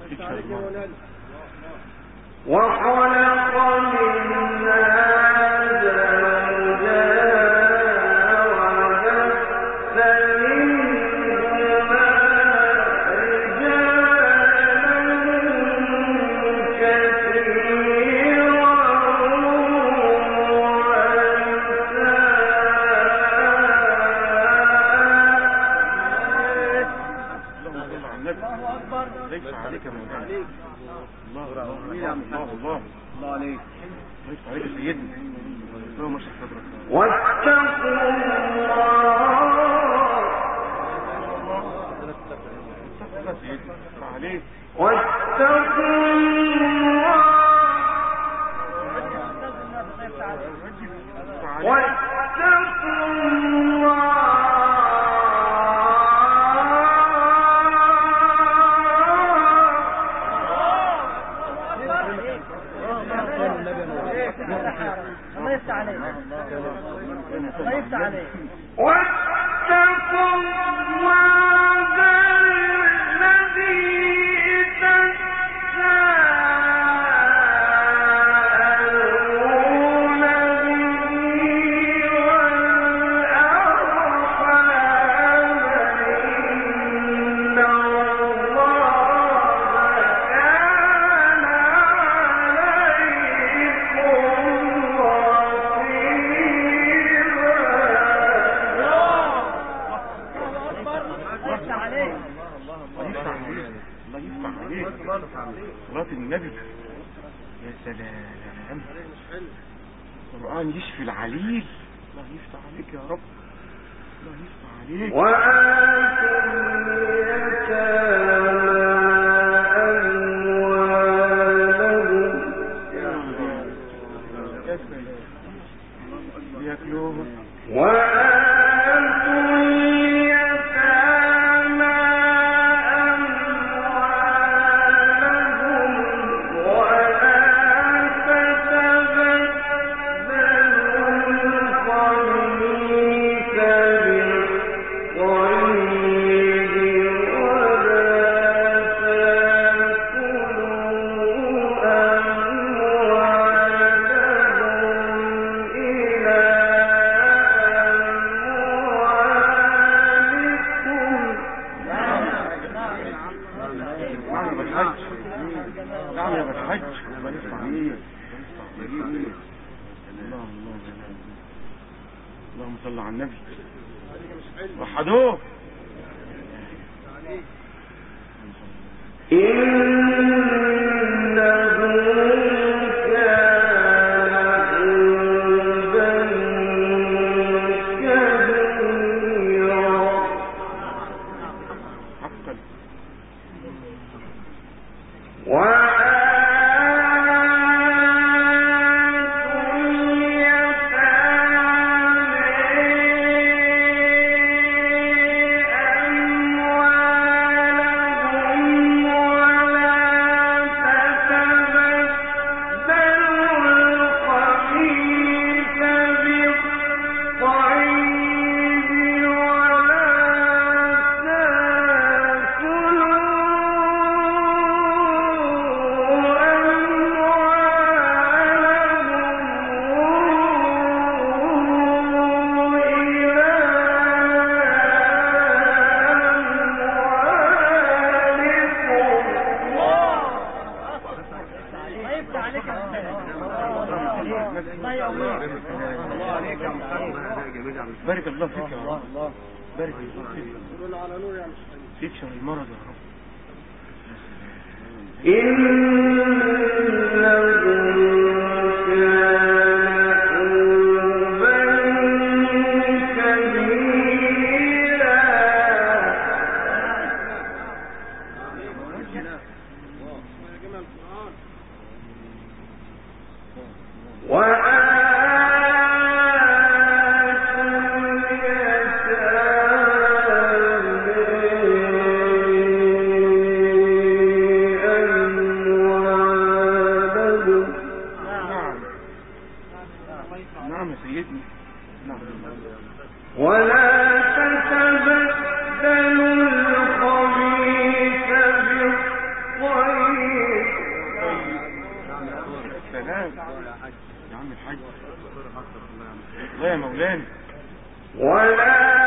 وخلق منها صلاة النبي. يا سلام، القرآن يشفي العليل. الله يفتح عليك يا رب، الله يفتح عليك. وآتوا اليتامى أموالهم بياكلوهم. اللهم صل على النبي. وحدوه. بارك الله فيك يا رب، بارك الله فيك، تكشف المرض يا رب. نعم يا سيدي، نعم. ولا تتبدلوا الخبيث بالطيب يا عم الحاج الله يا مولانا. ولا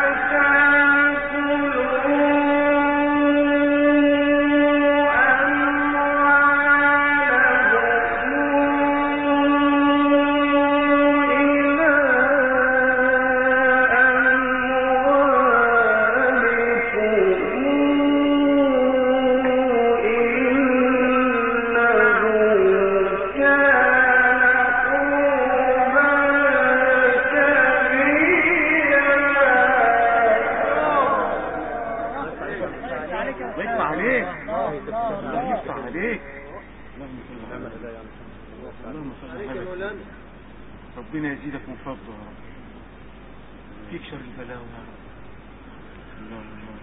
ربنا يزيدك من فضله يا رب، فيك شر البلاوي يا رب. الله الله.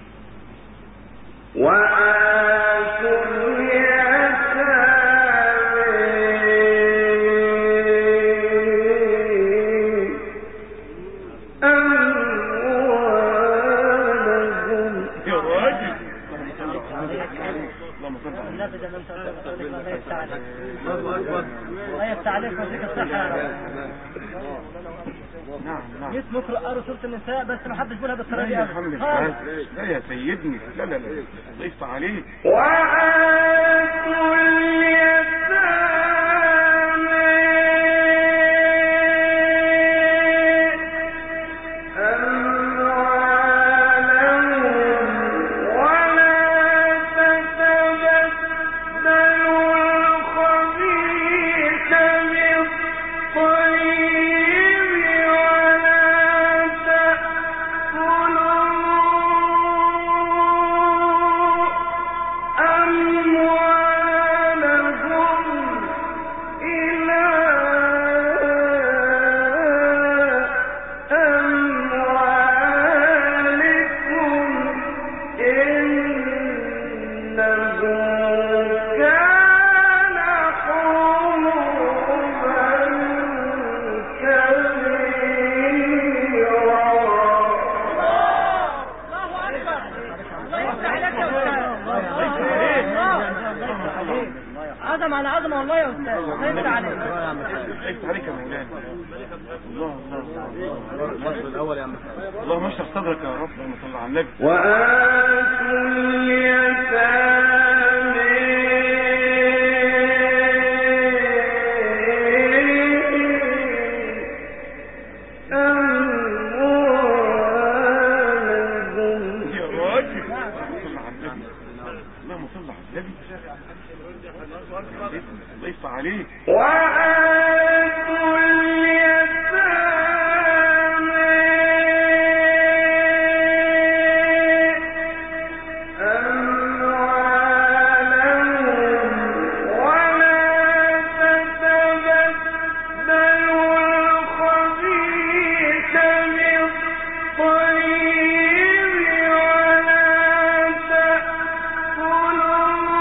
وآتوا اسمك رأى رسولة النساء بس ما حدش بيقولها بالطريقة دي. لا لا يا سيدني، لا لا لا ضيف عليك. وآتوا عظم على عظمه والله يا استاذ. انت عليك انت عليك يا مولانا. الله الله الله الاول يا عم. اللهم اشرح صدرك يا رب. اللهم صل على النبي. وآتوا اليتامى ضيف عليه. وآتوا اليتامى أموالهم ولا تتبدلوا الخبيث بالطيب ولا تأكلوا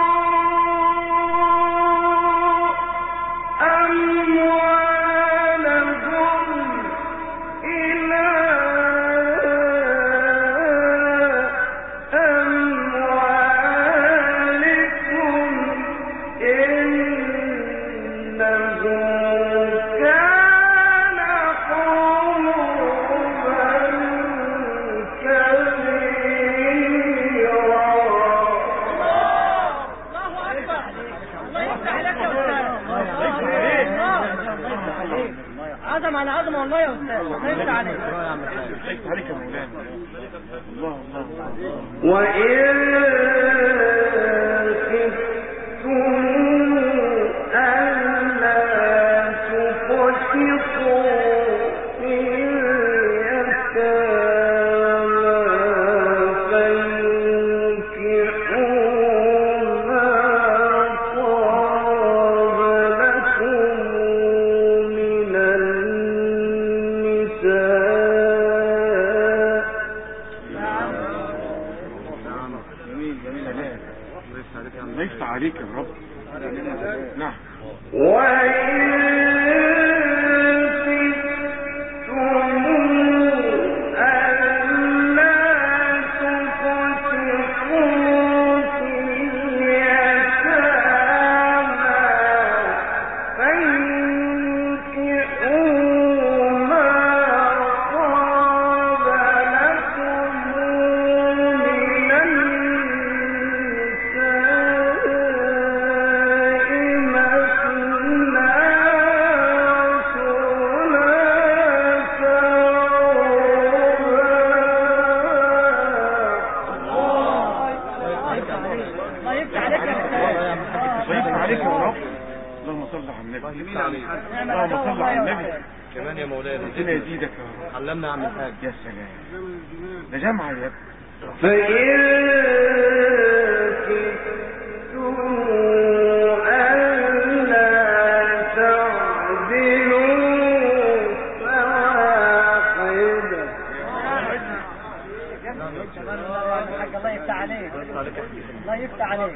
عظم على عظمه والله يا استاذ. انت عليك. ضيف عليك يا مولانا. الله الله. وإن خفتم ألا تقسطوا في اليتامى فانكحوا ما طاب لكم من النساء. ضيف عليك يا رب. نعم. وإن الله عليك يا رب. اللهم صل على النبي. اللهم صل على النبي. كمان يا مولانا ربنا يزيدك يا رب. علمنا يا عم الحاج. يا سلام، ده جامعة يا ابني. الله يفتح عليك. الله يفتح عليك.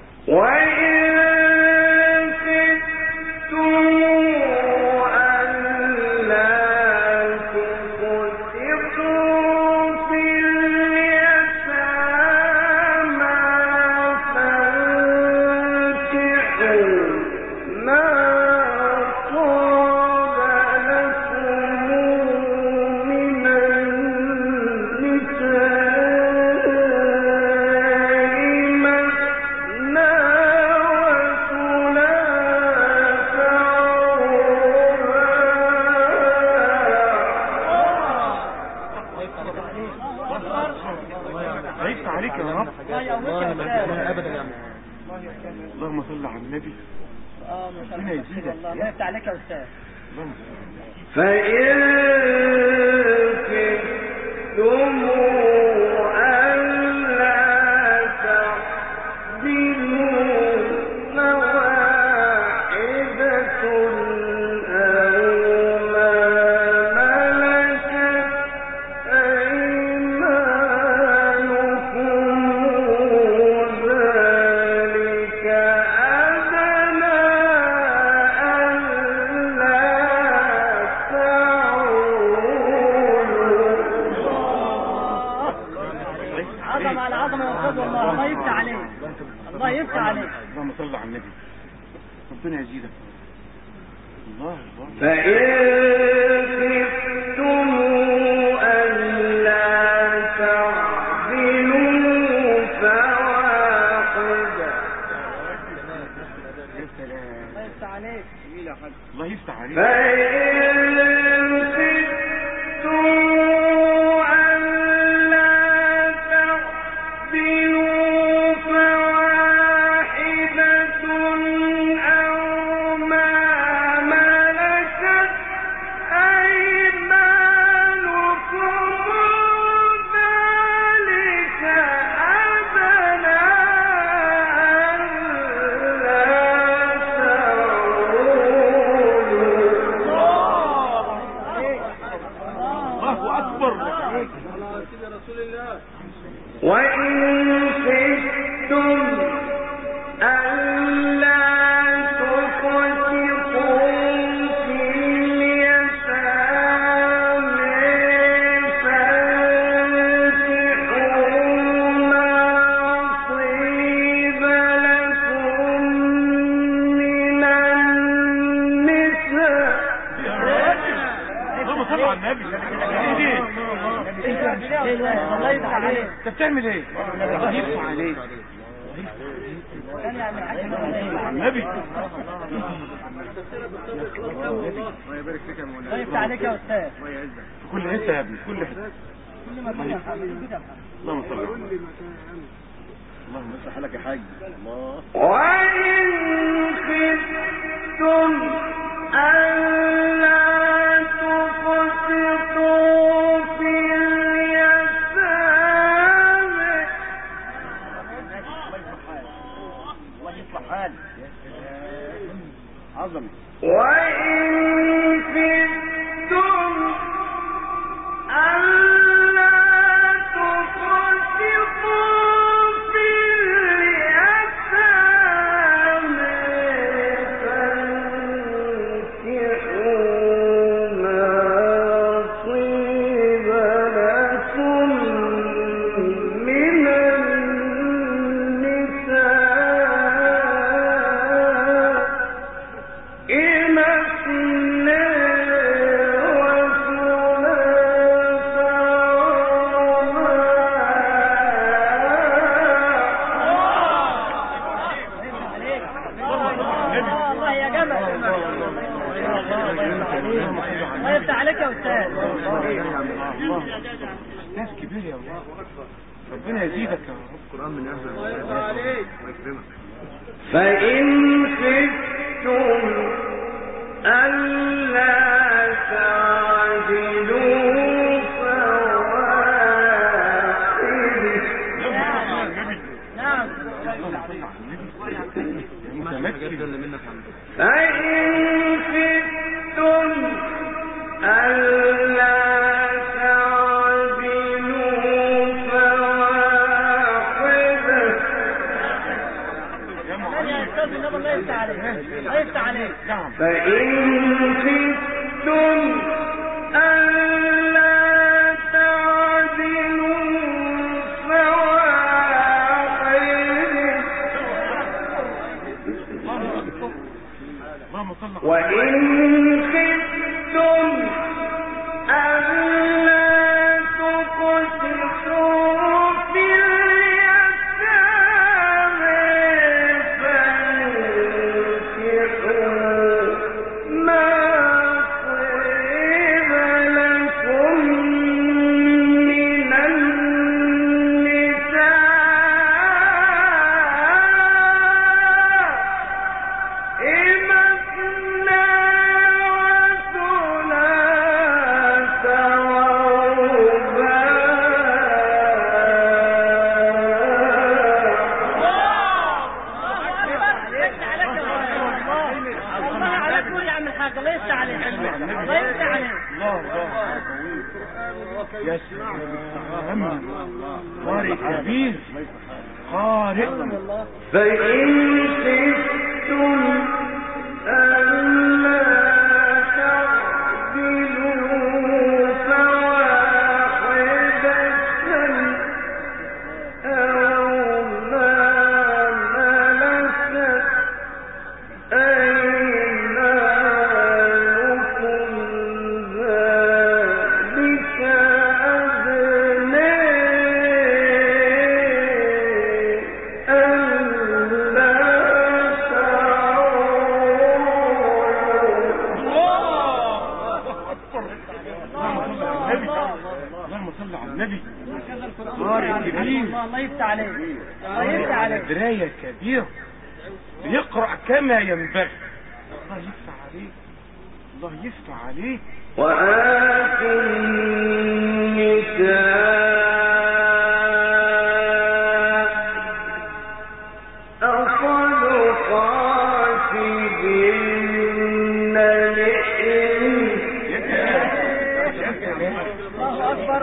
اللهم صل على النبي. ربنا يزيدك. الله يفتح عليك يا استاذ. فإن كنتم ألا تعدلوا فواحدة أو ما ملكت أيمانكم ذلك أدنى ألا عظمة على عظمة يا أستاذ والله. الله يفتح عليك. الله يفتح عليك. اللهم صل على النبي. ربنا يزيدك. الله الله. فإن خفتم ألا تعدلوا فواحدة. يا سلام. الله يفتح عليك. الله يفتح عليك. وإن خفتم ألا تقسطوا في اليتامى فانكحوا ما طيب لكم من النساء. اللهم صل على النبي. الله يفتح عليك. انت بتعمل ايه؟ الله يفتح عليك. النبي. الله يبارك فيك يا مولانا. الله يفتح عليك يا استاذ. الله يعزك. في كل حته يا ابني، في كل حته. اللهم صل على النبي. اللهم افتح لك يا حاج. الله. وإن خفتم ألا تقسطوا في اليتامى عظمة. وإن خفتم ألا تقسطوا في اليتامى فانكحوا ما طيب لكم من النساء إن أثنى الله يا جمل. الله يفتح عليك يا استاذ. استاذ كبير يا ولاد، ربنا يزيدك يا رب. القرآن من أهل الله عليك. فإن خفتم ألا تعدلوا فواحدة. نعم. فإن خفتم ألا تعدلوا فواحدة. يا أستاذ النبي الله يفتح عليك. الله يفتح عليك. نعم. فإن خفتم ألا تعدلوا فواحدة. اللهم صل على وإن خفتم ألا تقسطوا في اليتامى فانكحوا ما طيب لكم من الله يفتح عليك. الله يفتح عليك. الله يا سلام، قارئ كبير، قارئ. فإن خفتم ألا تعدلوا فواحدة أو ما ملكت أيمانكم ذلك أدنى ألا اللهم صل على النبي. قارئ كبير، الله يفتح عليك. الله يفتح عليك. دراية كبير، بيقرأ كما ينبغي. الله يفتح عليك، الله يفتح عليك. وآتوا النساء صدقاتهن الله أكبر.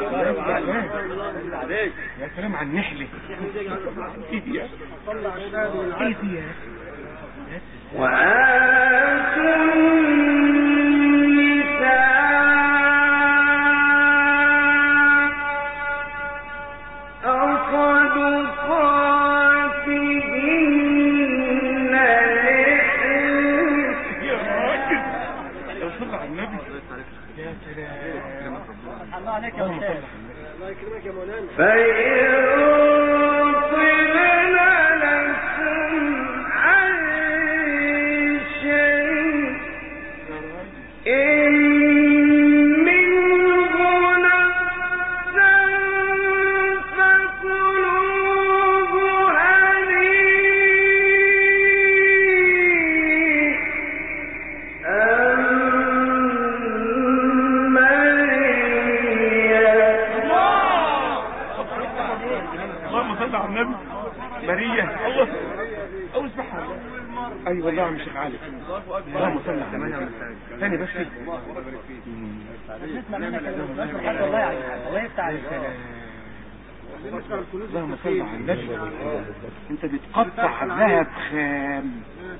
يا سلام على النحلة. ايه دي؟ ايه دي؟ وآتوا النساء صدقاتهن يا راجل، يا صل على النبي. يا سلام، الله عليك يا أستاذ. فإن طبن لكم عن شيء منه نفسا فكلوه هنيئا اللهم صل على النبي. مريم، الله، أو اسمعها. أيوة والله يا شيخ علي. اللهم صل على النبي. ثاني بس. نسمع منك الحاج. الله يعينك. الله يفتح عليك. اللهم صل على النبي. انت بتقطع ذهب خام.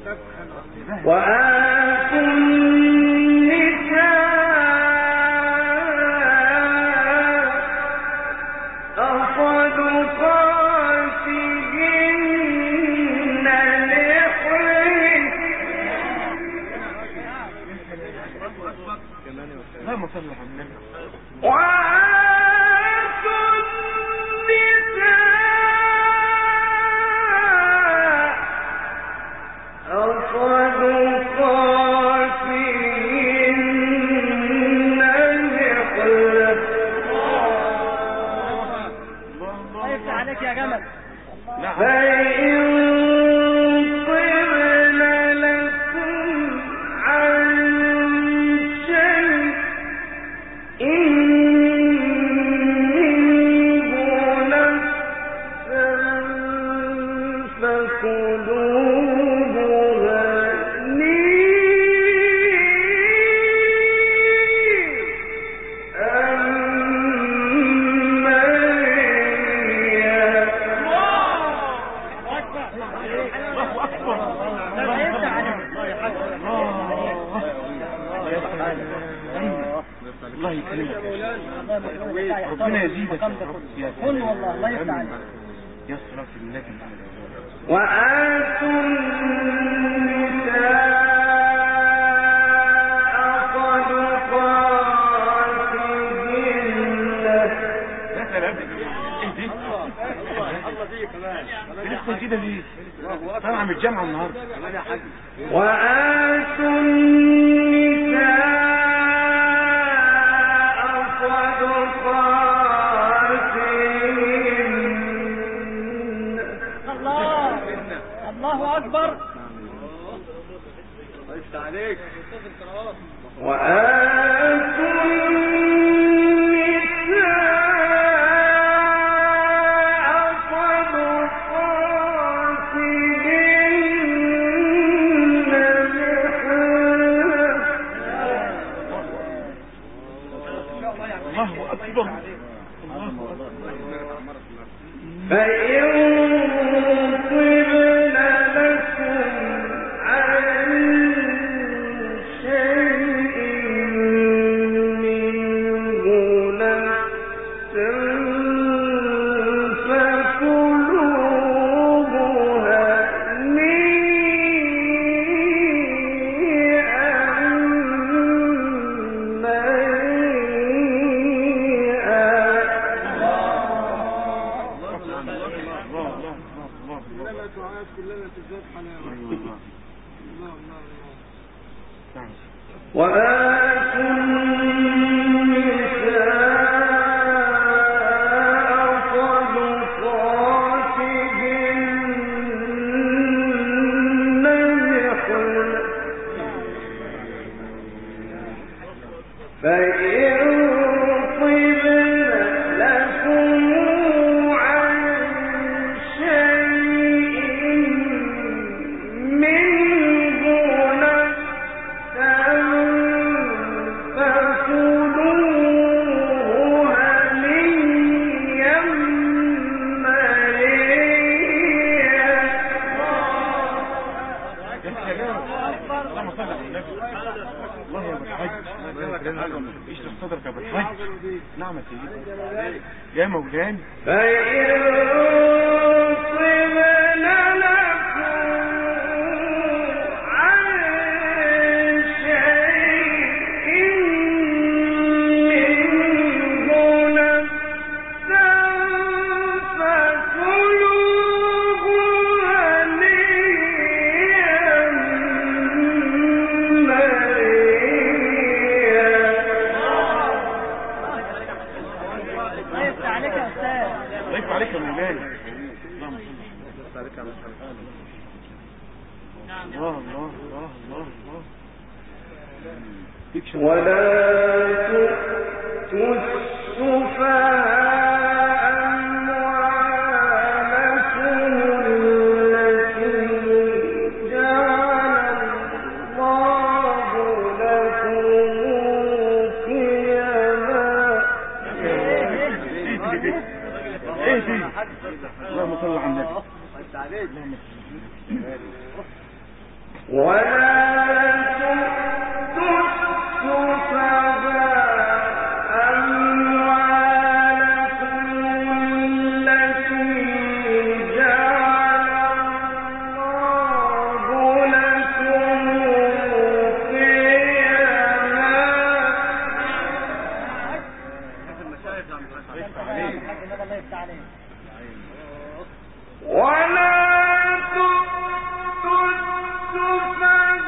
وآتوا النساء صدقاتهن اللهم صل على النبي. وآتوا النساء صدقاتهن الله يكرمك ربنا يزيدك يا رب. يا كل والله الله يفتح عليك. يا صلاة النبي. وآتوا النساء لسه جديدة ليه؟ طالعة من الجامعة النهاردة. وآتوا النساء صدقاتهن. الله أكبر. وآتوا يا مولانا ولا تؤتوا السفهاء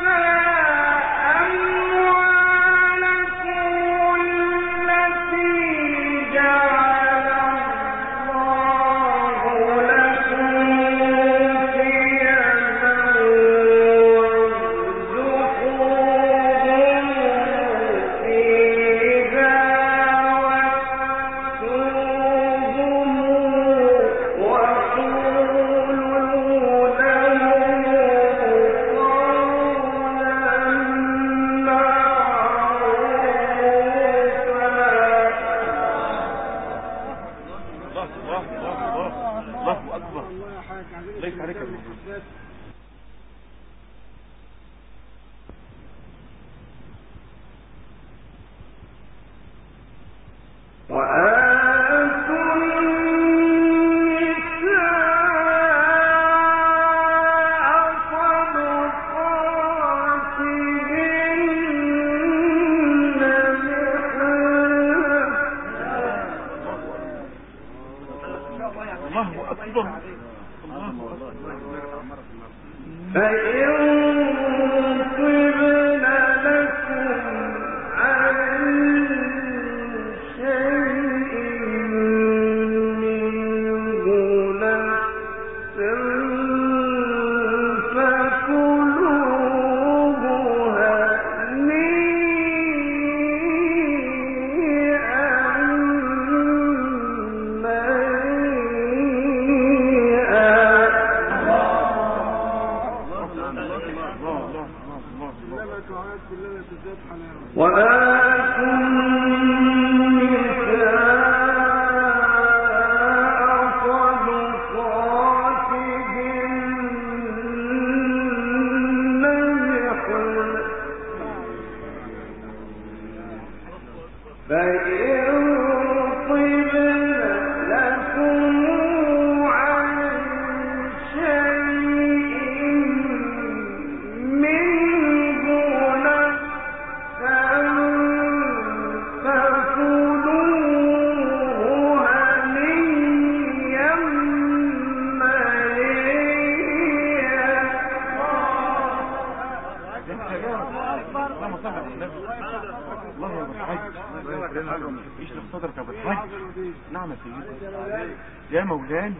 يا مولانا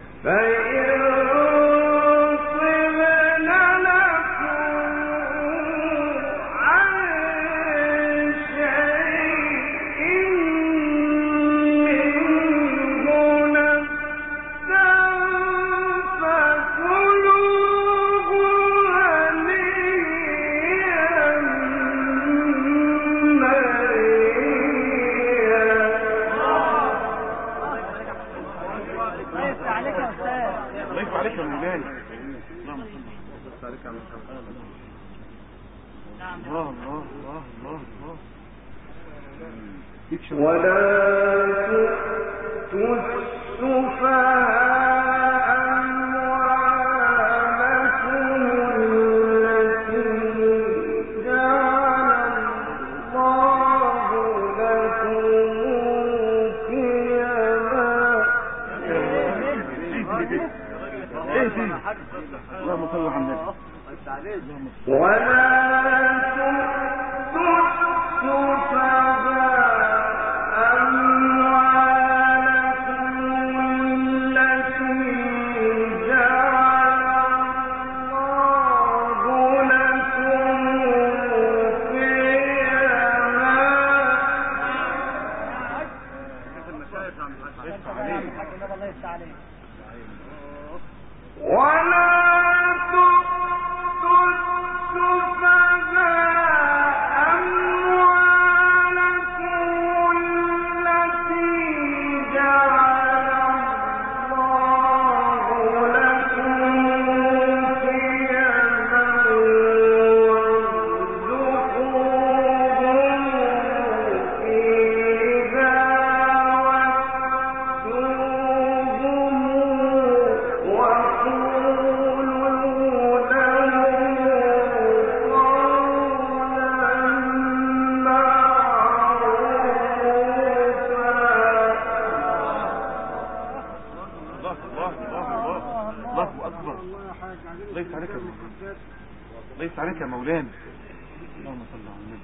ليس عليك يا مولانا. اللهم صل على النبي.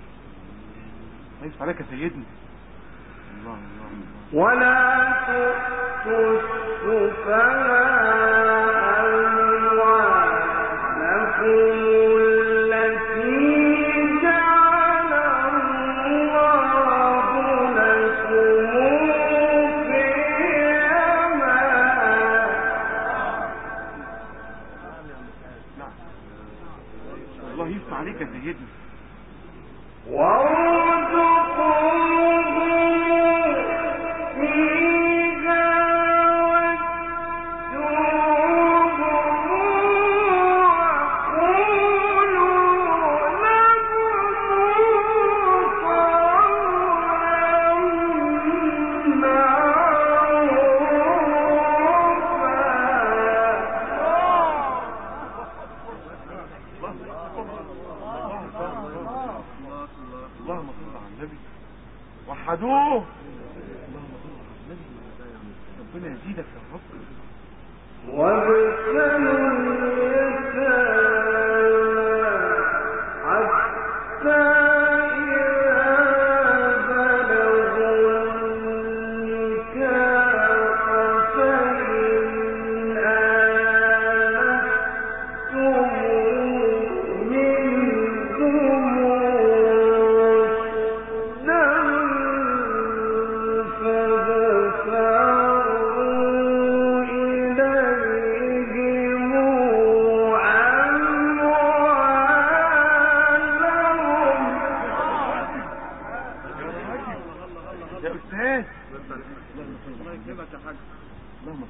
ليس عليك يا سيدنا. الله الله الله. ولا تؤتوا السفهاء أموالكم عليك يا سيدنا. وحدوه. ربنا يزيدك يا رب. وابتلوا اليتامى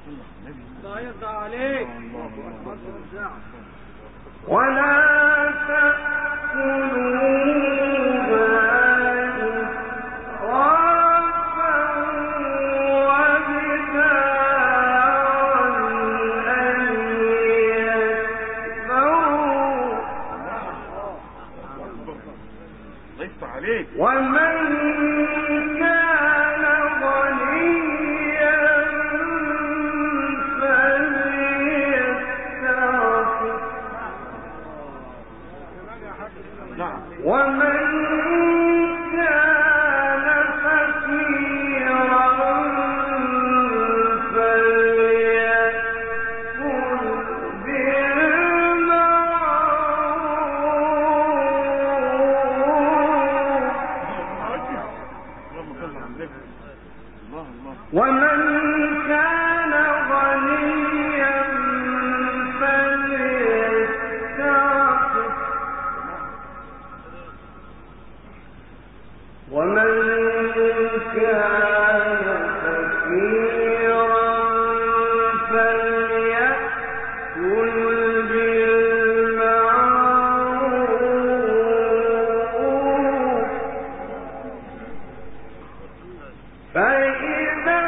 الله يرضى عليك. ولا ومن كان غنيا فليستعفف ومن كان فقيرا فليأكل ومن كان غنيا فليستعفف ومن كان فقيرا فليأكل بالمعروف فإذا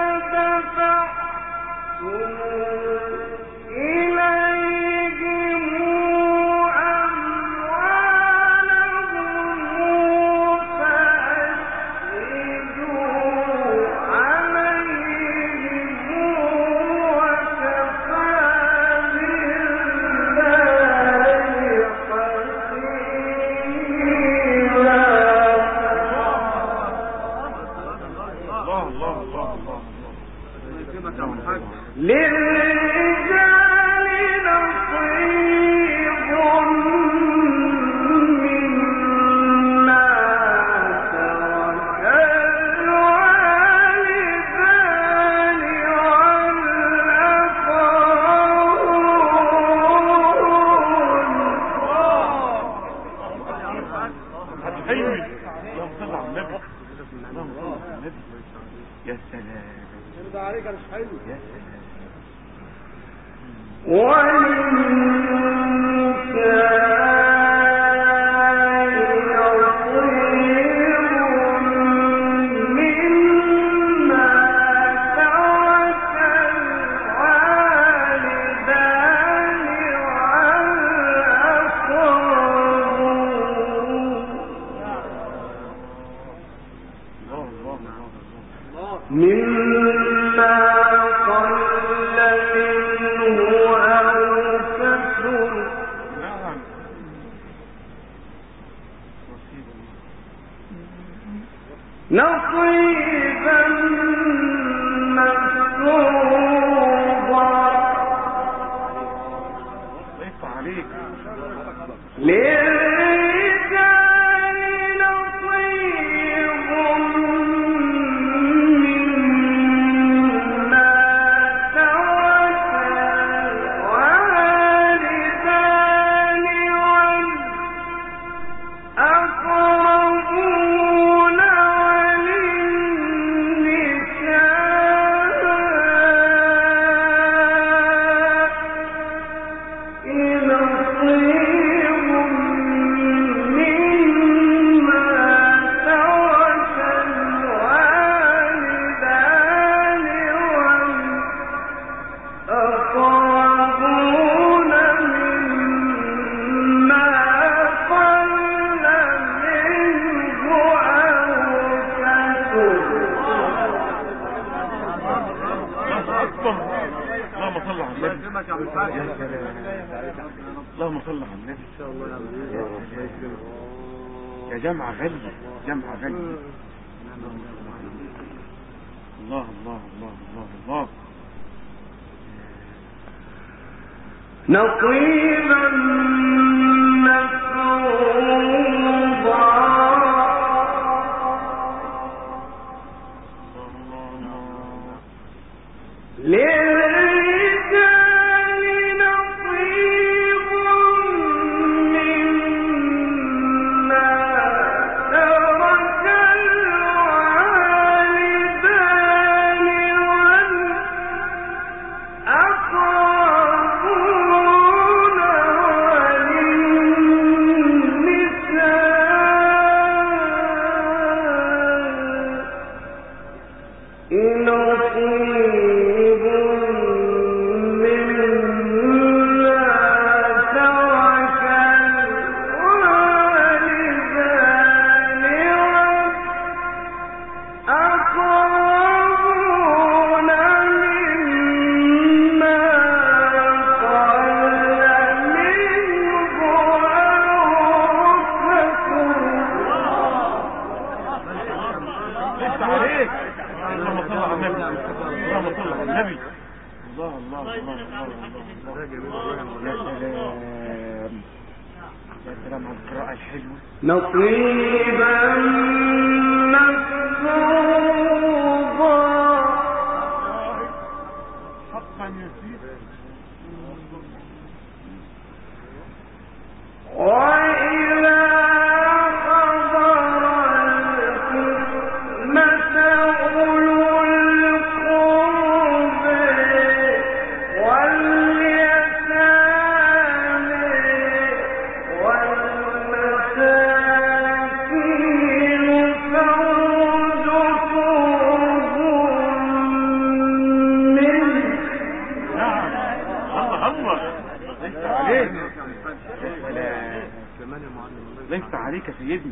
للرجال نصيب مما ترك الوالدان والأقربون. حلوي. اللهم صل على النبي. اللهم صل على النبي. يا سلام. يرضى عليك يا مش حلو. يا سلام. مما قل منه أو كثر نصيبا مفروضا للرجال نصيب مما ترك الوالدان والأقربون اللهم صل على النبي. اللهم صل على النبي. يا جمع غالي، جمع غالي. الله الله الله الله الله. نصيبا مفروضا للرجال نصيب مما ترك الوالدان يا سلام على القراءة الحلوة. نصيبا مفروضا حقا يسير. وإذا حضر القسمة أولو القرب واليتامى والمساكين فارزقوهم منه. نعم. الله ليس عليك. ليس عليك سيدي.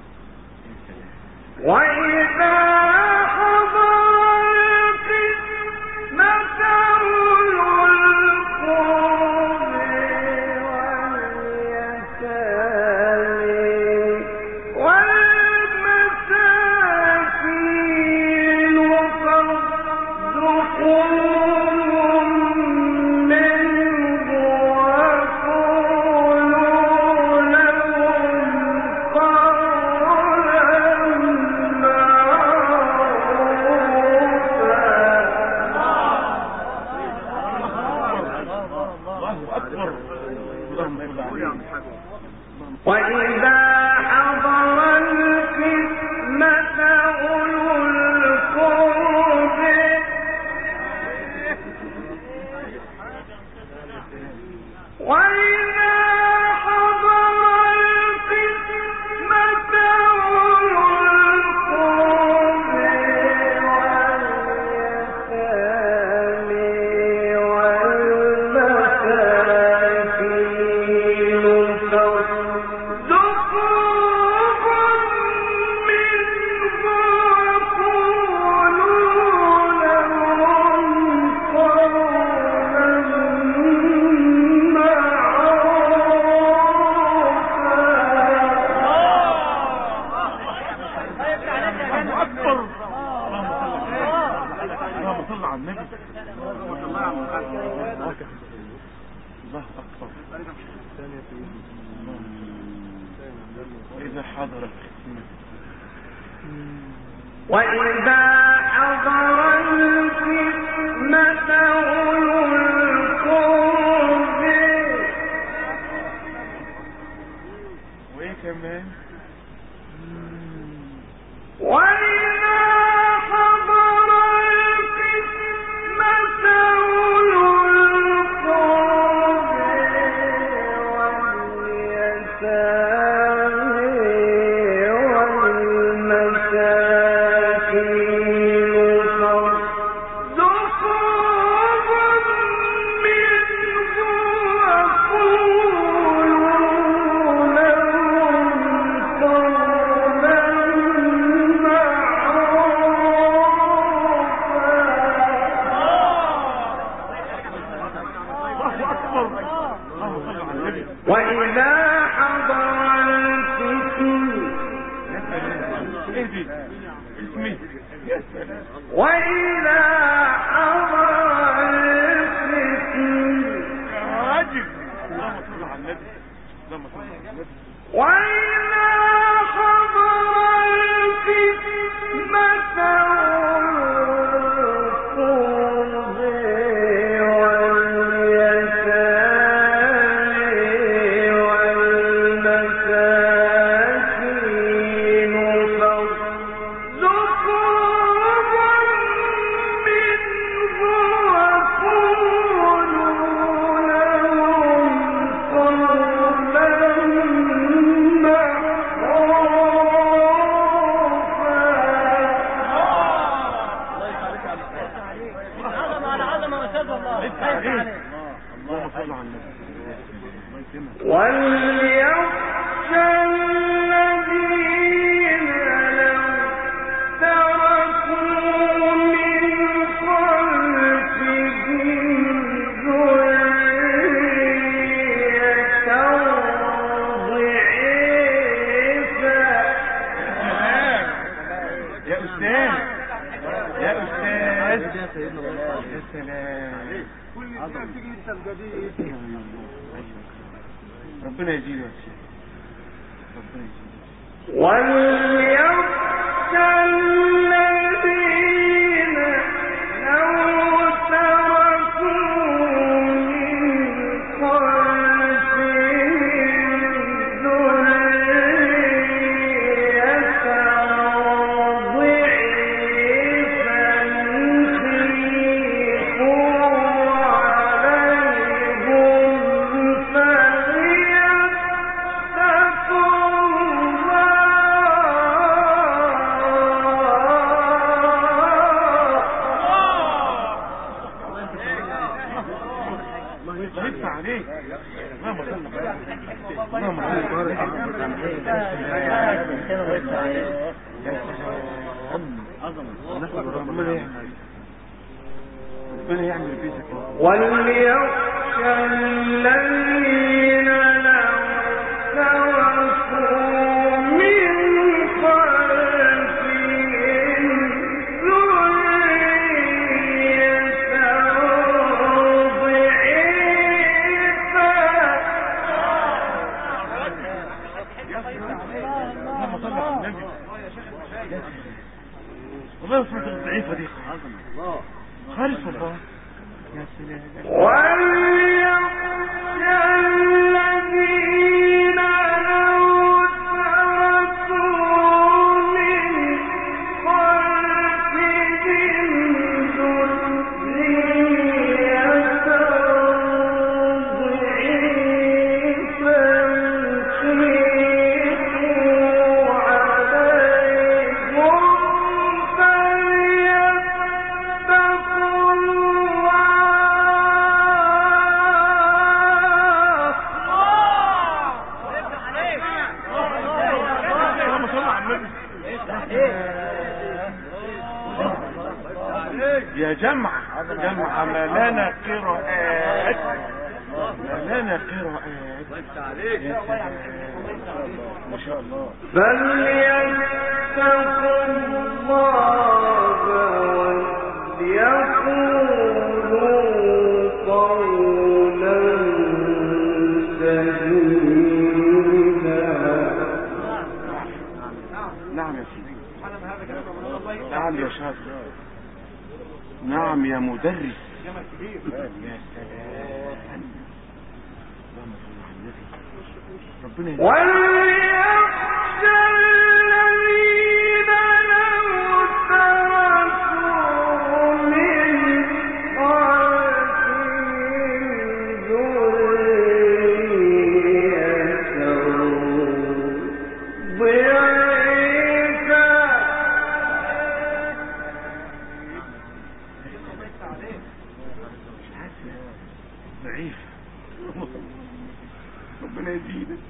وإذا حضر القسمة أولو القرب واليتامى والمساكين فارزقوهم منه وقولوا لهم قولا الله أكبر. اللهم صل عليه. وإذا حضر القسمة أولو القرب وإذا حضر القسمة أولو القرب واليتامى والمساكين فارزقوهم منه وقولوا لهم قولا الله أكبر. اللهم صل على النبي. الله أكبر. إذا حضر القسمة وإذا حضر القسمة أولو القرب وإيه كمان؟ وإذا حضر القسمة أولو القرب واليتامى والمساكين فارزقوهم منه وقولوا لهم قولا وإذا حضر القسمة اهدي اسمي. يا سلام. وإذا حضر القسمة يا راجل. اللهم صل على النبي. اللهم صل على النبي. وإذا حضر القسمة القرب واليتامى والمساكين فارزقوهم منه وقولوا لهم قولا اللهم صل على النبي. وليخشى الذين لو تركوا من خلفهم ذرية ضعيفا. يا أستاذ. يا أستاذ. يا سلام. ربنا يجيله يا شيخ، ربنا يجيله. وليخشى الذين لو تركوا من خلفهم ذرية ضعيفا خيفوا عليهم يدفع عليك. اللهم صل اللهم ربنا يعمل بيتك. وليخشى الذين لو تركوا من خلفهم ذرية ضعيفا. اللهم صل على النبي. والله سمعت الضعيفة دي خالص والله. يا سلام. وليخشى الذين لو تركوا من خلفهم ذرية ضعيفا خيفوا عليهم فليتقوا يا جمع ملانا قراءات، ملانا قراءات. ما شاء الله. فليتقوا الله وليقولوا قولا سديدا. نعم يا سيدي، نعم يا شاطر، نعم يا مدرس. يا سلام. ربنا يجزيك. وليخشى الذين لو تركوا من خلفهم ذرية ضعيفا. ضعيف. ربنا يزيدك.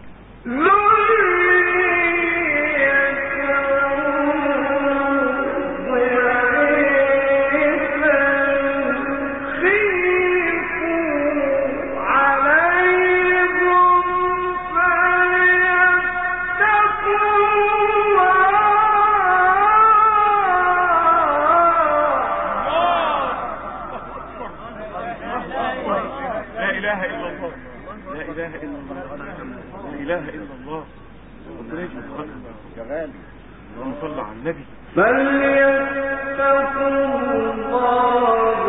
لا إله إلا الله، لا إله إلا الله، لا إله إلا الله. ربنا يجزيك خير يا غالي. اللهم صل على النبي. فليتقوا الله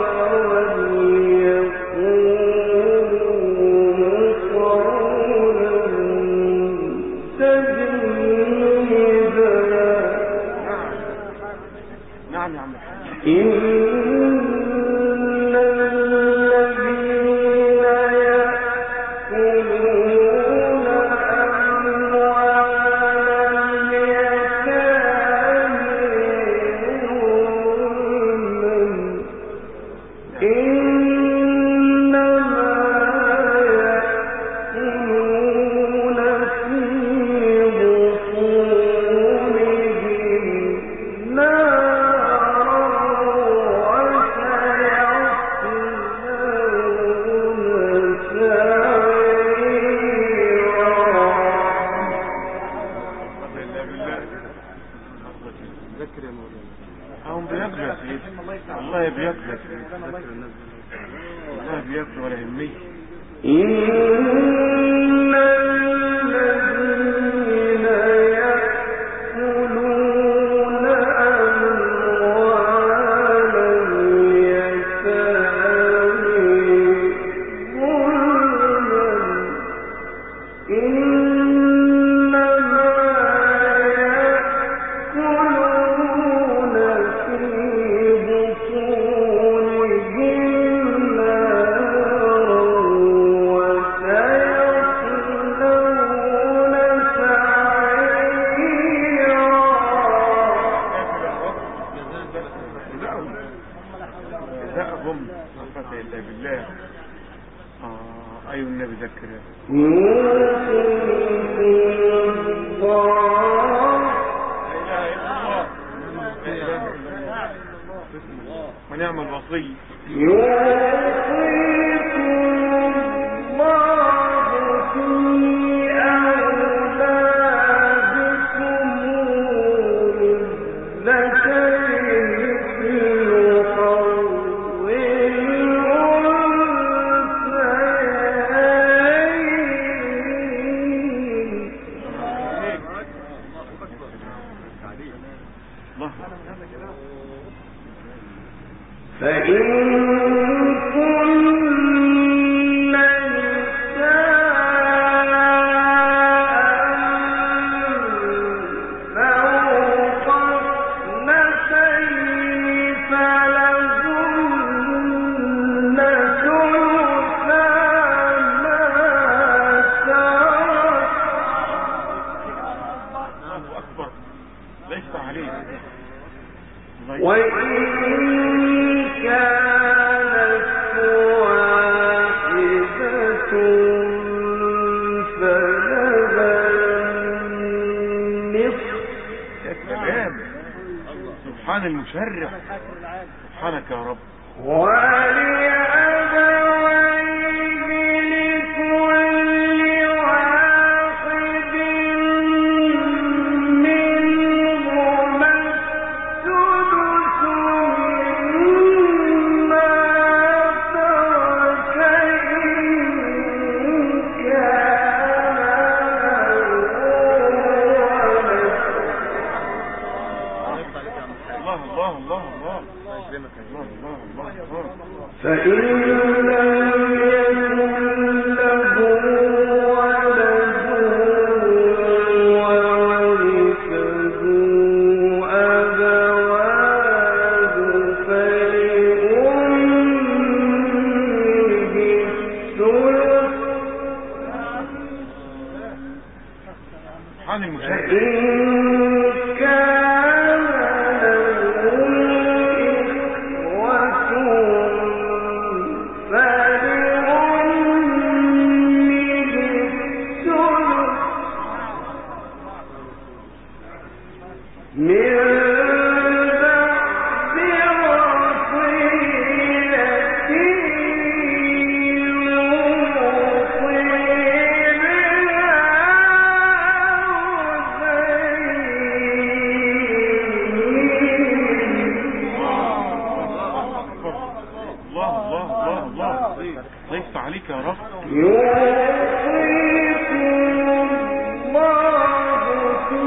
وليقولوا قولا سديدا. نعم يا عم الحاج. لا بياكل ولا همي. إن الذين يأكلون أموال اليتامى ظلما إنما يأكلون في بطونهم نارا وسيصلون سعيرا. جزاءهم خفة إلا بالله. أيوة النبي ذكر ونعم الوصي. فإن كن نساء فوق اثنتين فلهن ثلثا ما ترك. الله أكبر ليس عليه. وإن كانت واحدة فلها النصف. يا سلام سبحان المشرع سبحانك يا رب. ولأبويه لكل واحد منهما السدس مما ترك إن كان الله الله الله الله الله الله الله. فإن لم يكن له ولد وورثه أبواه فلأمه الثلث. سبحان المشرع. إن كان لهم إخوة فلأمه الثلث من بعد وصية يوصي بها الله الله الله الله ليس عليك يا رب. يوصيكم الله في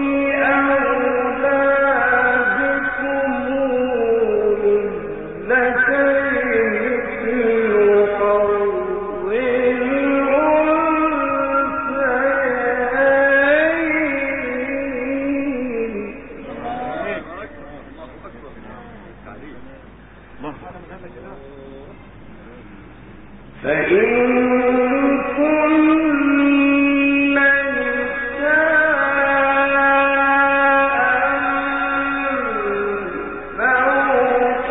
أولادكم للذكر مثل حظ الأنثيين. فإن كن نساء فوق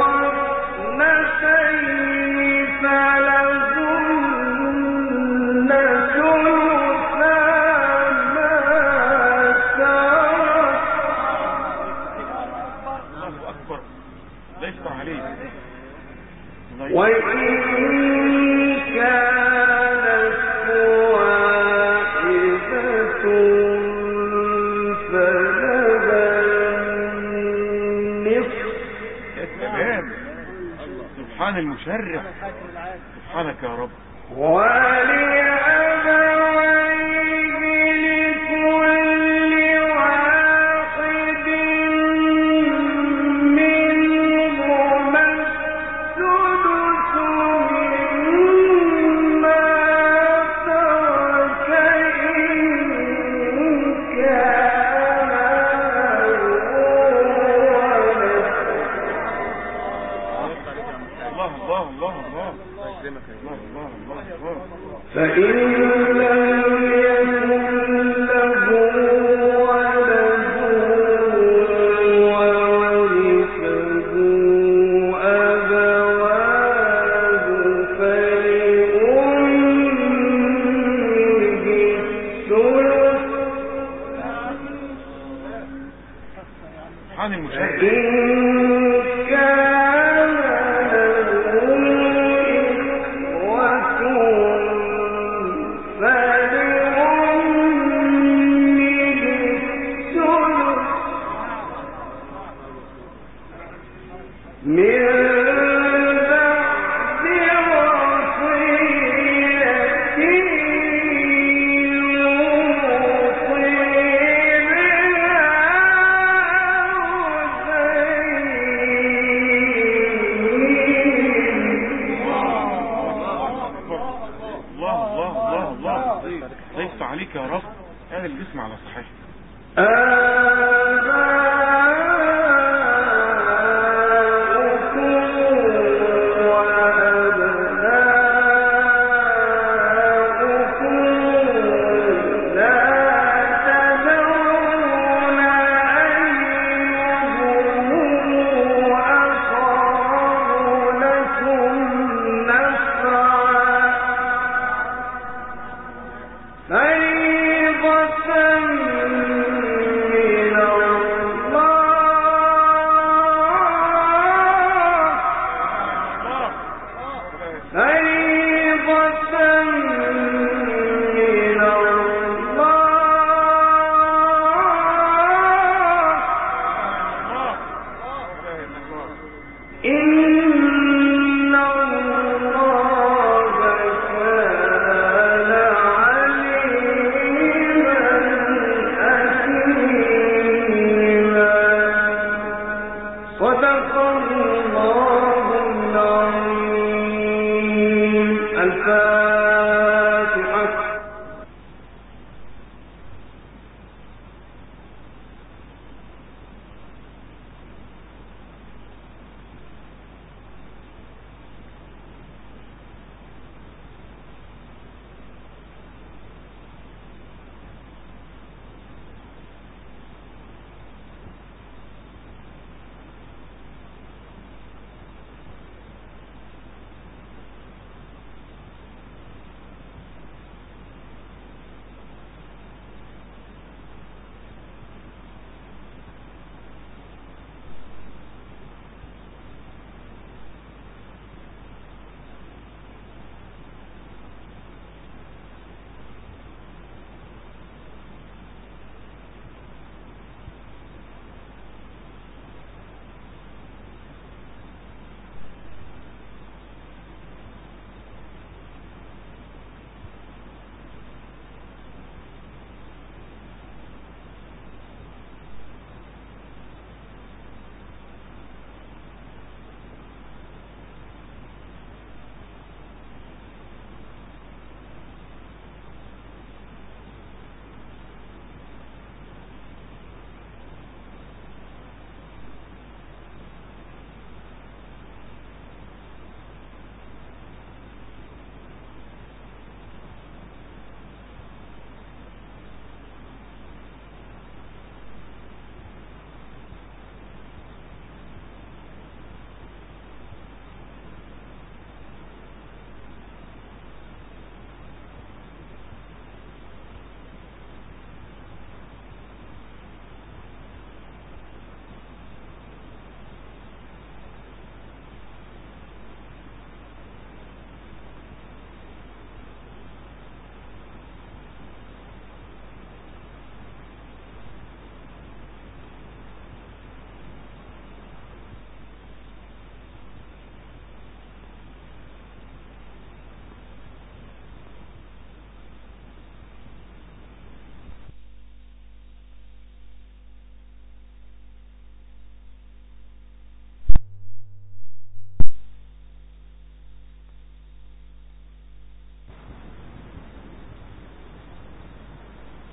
اثنتين فلهن ثلثا ما ترك. الله أكبر ليس عليه. وإن كانت واحدة فلها النصف. يا سلام سبحان المشرع سبحانك يا رب. فإن لم يكن له ولد وورثه أبواه فلأمه الثلث عن المشاهد. عليك يا رب. اهل الجسم على صحيح.